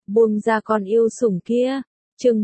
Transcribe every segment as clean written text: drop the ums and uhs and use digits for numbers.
buông ra con yêu sủng kia. Chương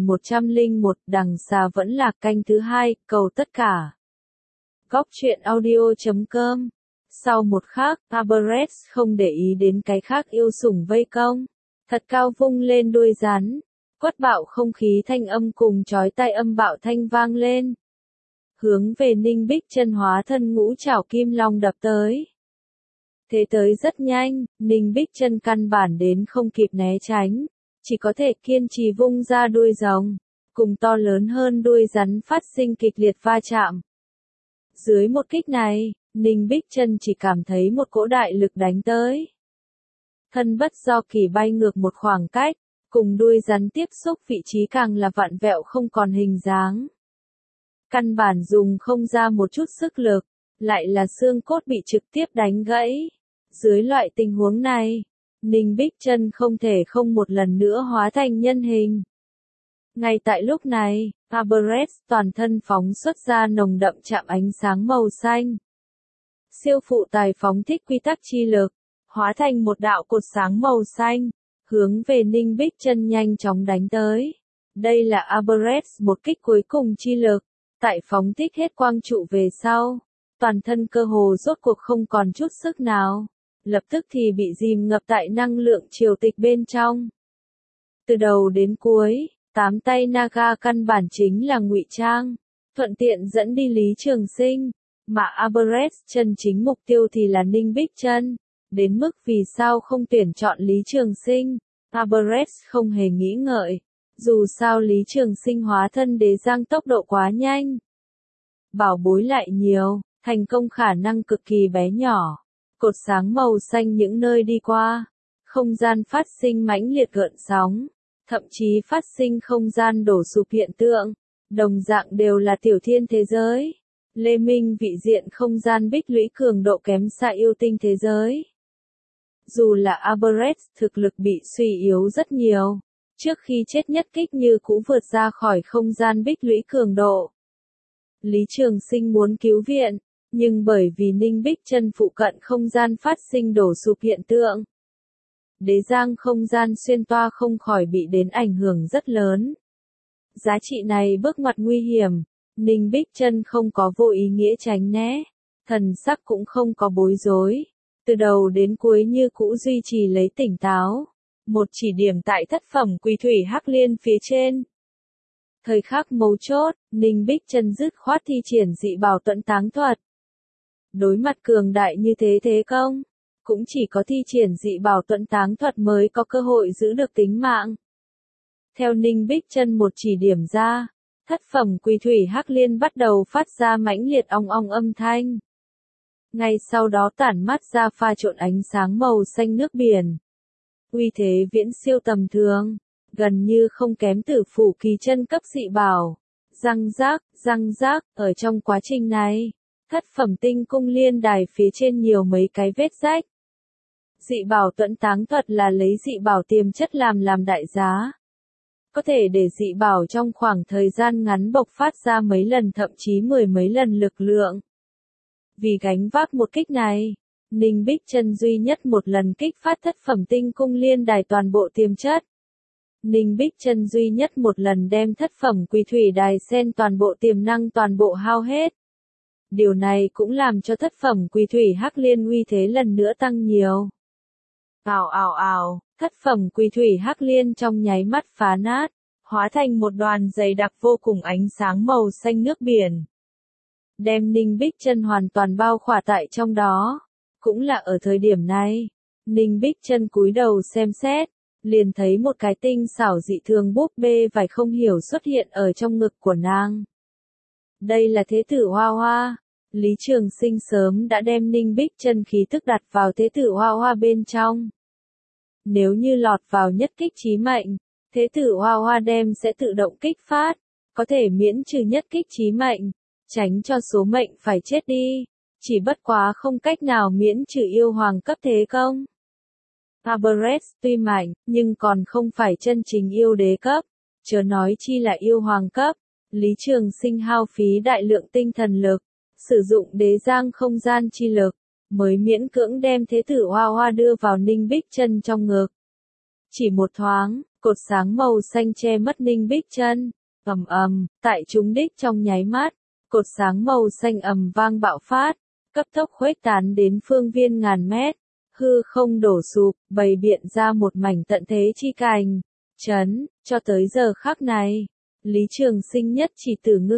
1101, đằng xa vẫn là canh thứ hai, cầu tất cả. Góc truyện audio.com. Sau một khắc, Aberrett không để ý đến cái khác yêu sủng vây công. Thật cao vung lên đuôi rắn. Quất bạo không khí thanh âm cùng chói tai âm bạo thanh vang lên. Hướng về Ninh Bích Chân hóa thân ngũ trảo kim long đập tới. Thế tới rất nhanh, Ninh Bích Chân căn bản đến không kịp né tránh. Chỉ có thể kiên trì vung ra đuôi rồng. Cùng to lớn hơn đuôi rắn phát sinh kịch liệt va chạm. Dưới một kích này, Ninh Bích Chân chỉ cảm thấy một cỗ đại lực đánh tới. Thân bất do kỳ bay ngược một khoảng cách, cùng đuôi rắn tiếp xúc vị trí càng là vặn vẹo không còn hình dáng. Căn bản dùng không ra một chút sức lực, lại là xương cốt bị trực tiếp đánh gãy. Dưới loại tình huống này, Ninh Bích Chân không thể không một lần nữa hóa thành nhân hình. Ngay tại lúc này, Aberrett toàn thân phóng xuất ra nồng đậm chạm ánh sáng màu xanh. Siêu phụ tài phóng thích quy tắc chi lực, hóa thành một đạo cột sáng màu xanh, hướng về Ninh Bích Chân nhanh chóng đánh tới. Đây là Aberrett một kích cuối cùng chi lực, tại phóng thích hết quang trụ về sau, toàn thân cơ hồ rốt cuộc không còn chút sức nào, lập tức thì bị dìm ngập tại năng lượng triều tịch bên trong. Từ đầu đến cuối, 8 tay Naga căn bản chính là ngụy trang, thuận tiện dẫn đi Lý Trường Sinh, mà Aberrett chân chính mục tiêu thì là Ninh Bích Chân. Đến mức vì sao không tuyển chọn Lý Trường Sinh, Aberrett không hề nghĩ ngợi. Dù sao Lý Trường Sinh hóa thân đế giang tốc độ quá nhanh. Bảo bối lại nhiều, thành công khả năng cực kỳ bé nhỏ. Cột sáng màu xanh những nơi đi qua. Không gian phát sinh mãnh liệt gợn sóng. Thậm chí phát sinh không gian đổ sụp hiện tượng. Đồng dạng đều là tiểu thiên thế giới. Lê Minh vị diện không gian bích lũy cường độ kém xa yêu tinh thế giới. Dù là Aberrett thực lực bị suy yếu rất nhiều. Trước khi chết nhất kích như cũ vượt ra khỏi không gian bích lũy cường độ. Lý Trường Sinh muốn cứu viện, nhưng bởi vì Ninh Bích Chân phụ cận không gian phát sinh đổ sụp hiện tượng. Đế giang không gian xuyên toa không khỏi bị đến ảnh hưởng rất lớn. Giá trị này bước ngoặt nguy hiểm, Ninh Bích Chân không có vô ý nghĩa tránh né, thần sắc cũng không có bối rối. Từ đầu đến cuối như cũ duy trì lấy tỉnh táo. Một chỉ điểm tại thất phẩm quỷ thủy hắc liên phía trên. Thời khắc mấu chốt, Ninh Bích Chân dứt khoát thi triển dị bảo tuẫn táng thuật. Đối mặt cường đại như thế công, cũng chỉ có thi triển dị bảo tuẫn táng thuật mới có cơ hội giữ được tính mạng. Theo Ninh Bích Chân một chỉ điểm ra, thất phẩm quỷ thủy hắc liên bắt đầu phát ra mãnh liệt ong ong âm thanh. Ngay sau đó tản mắt ra pha trộn ánh sáng màu xanh nước biển. Uy thế viễn siêu tầm thường, gần như không kém Tử Phủ Kỳ chân cấp dị bảo. Răng rác, ở trong quá trình này, thất phẩm tinh cung liên đài phía trên nhiều mấy cái vết rách. Dị bảo tuẫn táng thuật là lấy dị bảo tiềm chất làm đại giá. Có thể để dị bảo trong khoảng thời gian ngắn bộc phát ra mấy lần thậm chí 10 mấy lần lực lượng. Vì gánh vác một kích này, Ninh Bích Chân duy nhất một lần kích phát thất phẩm tinh cung liên đài toàn bộ tiềm chất. Ninh Bích Chân duy nhất một lần đem thất phẩm quỷ thủy đài sen toàn bộ tiềm năng toàn bộ hao hết. Điều này cũng làm cho thất phẩm quỷ thủy hắc liên uy thế lần nữa tăng nhiều. Ào, thất phẩm quỷ thủy hắc liên trong nháy mắt phá nát, hóa thành một đoàn dày đặc vô cùng ánh sáng màu xanh nước biển. Đem Ninh Bích Chân hoàn toàn bao khỏa tại trong đó. Cũng là ở thời điểm này, Ninh Bích Chân cúi đầu xem xét, liền thấy một cái tinh xảo dị thường búp bê vải không hiểu xuất hiện ở trong ngực của nàng. Đây là Thế tử Hoa Hoa. Lý Trường Sinh sớm đã đem Ninh Bích Chân khí tức đặt vào Thế tử Hoa Hoa bên trong. Nếu như lọt vào nhất kích chí mệnh, Thế tử Hoa Hoa đem sẽ tự động kích phát, có thể miễn trừ nhất kích chí mệnh, tránh cho số mệnh phải chết đi. Chỉ bất quá không cách nào miễn trừ yêu hoàng cấp thế công. Aberrett tuy mạnh, nhưng còn không phải chân chính yêu đế cấp, chớ nói chi là yêu hoàng cấp. Lý Trường Sinh hao phí đại lượng tinh thần lực, sử dụng đế giang không gian chi lực, mới miễn cưỡng đem Thế tử Hoa Hoa đưa vào Ninh Bích Chân trong ngực. Chỉ một thoáng, cột sáng màu xanh che mất Ninh Bích Chân. Ầm ầm, tại trúng đích trong nháy mắt, cột sáng màu xanh ầm vang bạo phát, cấp tốc khuếch tán đến phương viên ngàn mét, hư không đổ sụp, bày biện ra một mảnh tận thế chi cảnh. Cho tới giờ khắc này, Lý Trường Sinh nhất chỉ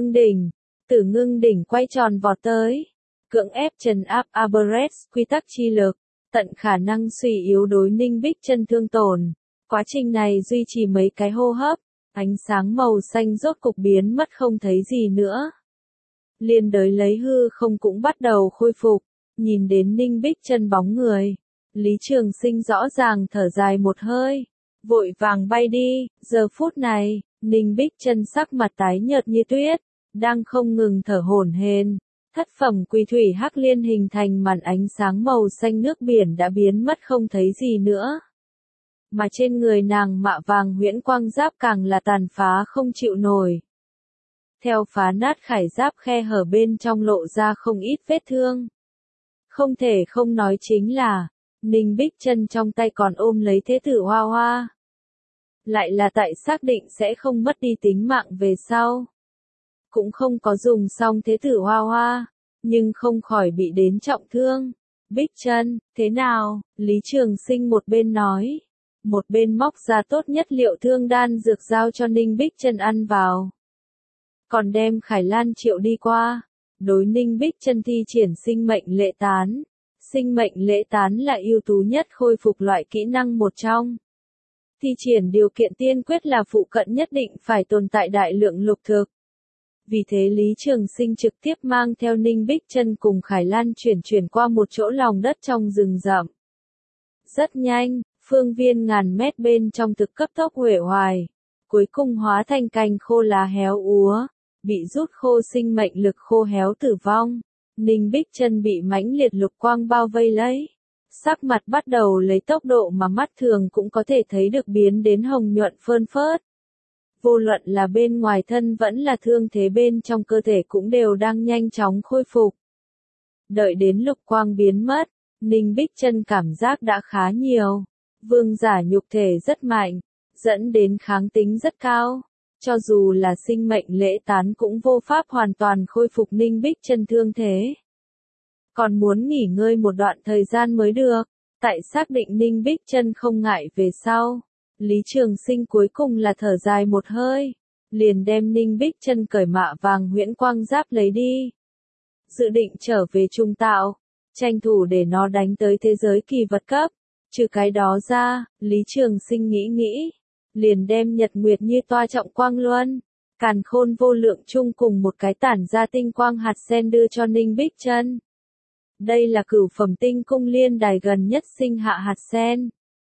Tử Ngưng Đỉnh quay tròn vọt tới, cưỡng ép trấn áp Aberrest quy tắc chi lực, tận khả năng suy yếu đối Ninh Bích Chân thương tổn. Quá trình này duy trì mấy cái hô hấp, ánh sáng màu xanh rốt cục biến mất không thấy gì nữa. Liên đới lấy hư không cũng bắt đầu khôi phục, nhìn đến Ninh Bích Chân bóng người, Lý Trường Sinh rõ ràng thở dài một hơi, vội vàng bay đi. Giờ phút này, Ninh Bích Chân sắc mặt tái nhợt như tuyết, đang không ngừng thở hổn hển. Thất phẩm quỷ thủy hắc liên hình thành màn ánh sáng màu xanh nước biển đã biến mất không thấy gì nữa. Mà trên người nàng mạ vàng huyễn quang giáp càng là tàn phá không chịu nổi. Theo phá nát khải giáp khe hở bên trong lộ ra không ít vết thương. Không thể không nói chính là, Ninh Bích Chân trong tay còn ôm lấy thế tử Hoa Hoa. Lại là tại xác định sẽ không mất đi tính mạng về sau. Cũng không có dùng xong thế tử Hoa Hoa, nhưng không khỏi bị đến trọng thương. Bích Chân, thế nào? Lý Trường Sinh một bên nói, một bên móc ra tốt nhất liệu thương đan dược giao cho Ninh Bích Chân ăn vào. Còn đem Khải Lan triệu đi qua, đối Ninh Bích Chân thi triển sinh mệnh lệ tán. Sinh mệnh lễ tán là ưu tú nhất khôi phục loại kỹ năng một trong. Thi triển điều kiện tiên quyết là phụ cận nhất định phải tồn tại đại lượng lục thực. Vì thế Lý Trường Sinh trực tiếp mang theo Ninh Bích Chân cùng Khải Lan chuyển qua một chỗ lòng đất trong rừng rậm. Rất nhanh, phương viên ngàn mét bên trong thực cấp tốc huệ hoài, cuối cùng hóa thành cành khô lá héo úa, bị rút khô sinh mệnh lực khô héo tử vong. Ninh Bích Chân bị mãnh liệt lục quang bao vây lấy, sắc mặt bắt đầu lấy tốc độ mà mắt thường cũng có thể thấy được biến đến hồng nhuận phơn phớt. Vô luận là bên ngoài thân vẫn là thương thế bên trong cơ thể cũng đều đang nhanh chóng khôi phục. Đợi đến lục quang biến mất, Ninh Bích Chân cảm giác đã khá nhiều. Vương giả nhục thể rất mạnh, dẫn đến kháng tính rất cao. Cho dù là sinh mệnh lễ tán cũng vô pháp hoàn toàn khôi phục Ninh Bích Chân thương thế. Còn muốn nghỉ ngơi một đoạn thời gian mới được. Tại xác định Ninh Bích Chân không ngại về sau, Lý Trường Sinh cuối cùng là thở dài một hơi, liền đem Ninh Bích Chân cởi mạ vàng huyễn quang giáp lấy đi. Dự định trở về trung tạo, tranh thủ để nó đánh tới thế giới kỳ vật cấp. Trừ cái đó ra, Lý Trường Sinh nghĩ, liền đem Nhật Nguyệt như toa trọng quang luân, càn khôn vô lượng chung cùng một cái tản ra tinh quang hạt sen đưa cho Ninh Bích Chân. Đây là cửu phẩm tinh cung liên đài gần nhất sinh hạ hạt sen.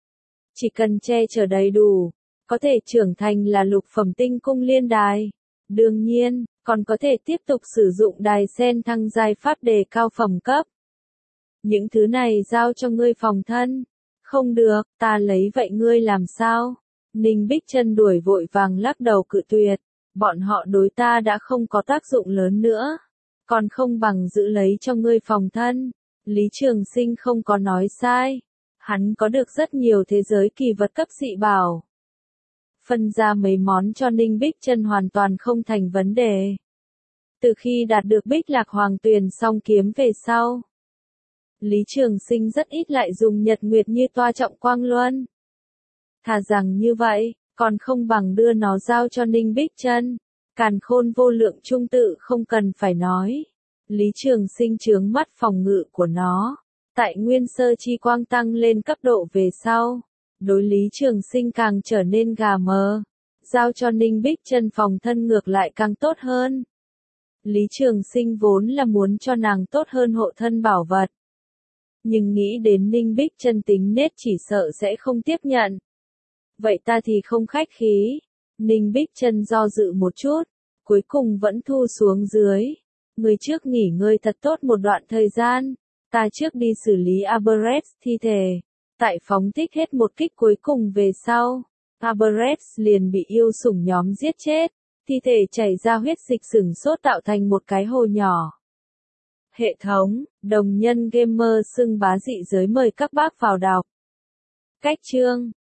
Chỉ cần che chở đầy đủ, có thể trưởng thành là lục phẩm tinh cung liên đài. Đương nhiên, còn có thể tiếp tục sử dụng đài sen thăng giai pháp đề cao phẩm cấp. Những thứ này giao cho ngươi phòng thân. Không được, ta lấy vậy ngươi làm sao? Ninh Bích Chân đuổi vội vàng lắc đầu cự tuyệt. Bọn họ đối ta đã không có tác dụng lớn nữa. Còn không bằng giữ lấy cho ngươi phòng thân. Lý Trường Sinh không có nói sai. Hắn có được rất nhiều thế giới kỳ vật cấp dị bảo. Phân ra mấy món cho Ninh Bích Chân hoàn toàn không thành vấn đề. Từ khi đạt được Bích Lạc Hoàng Tuyền song kiếm về sau, Lý Trường Sinh rất ít lại dùng Nhật Nguyệt như toa trọng quang luân. Thà rằng như vậy, còn không bằng đưa nó giao cho Ninh Bích Chân. Càn khôn vô lượng trung tự không cần phải nói. Lý Trường Sinh chướng mắt phòng ngự của nó. Tại nguyên sơ chi quang tăng lên cấp độ về sau, đối Lý Trường Sinh càng trở nên gà mờ. Giao cho Ninh Bích Chân phòng thân ngược lại càng tốt hơn. Lý Trường Sinh vốn là muốn cho nàng tốt hơn hộ thân bảo vật. Nhưng nghĩ đến Ninh Bích Chân tính nết chỉ sợ sẽ không tiếp nhận. Vậy ta thì không khách khí. Ninh Bích Chân do dự một chút, cuối cùng vẫn thu xuống dưới. Người trước nghỉ ngơi thật tốt một đoạn thời gian. Ta trước đi xử lý Aberrest thi thể. Tại phóng thích hết một kích cuối cùng về sau, Aberrest liền bị yêu sủng nhóm giết chết. Thi thể chảy ra huyết dịch sửng sốt tạo thành một cái hồ nhỏ. Hệ thống, đồng nhân gamer xưng bá dị giới mời các bác vào đọc. Cách chương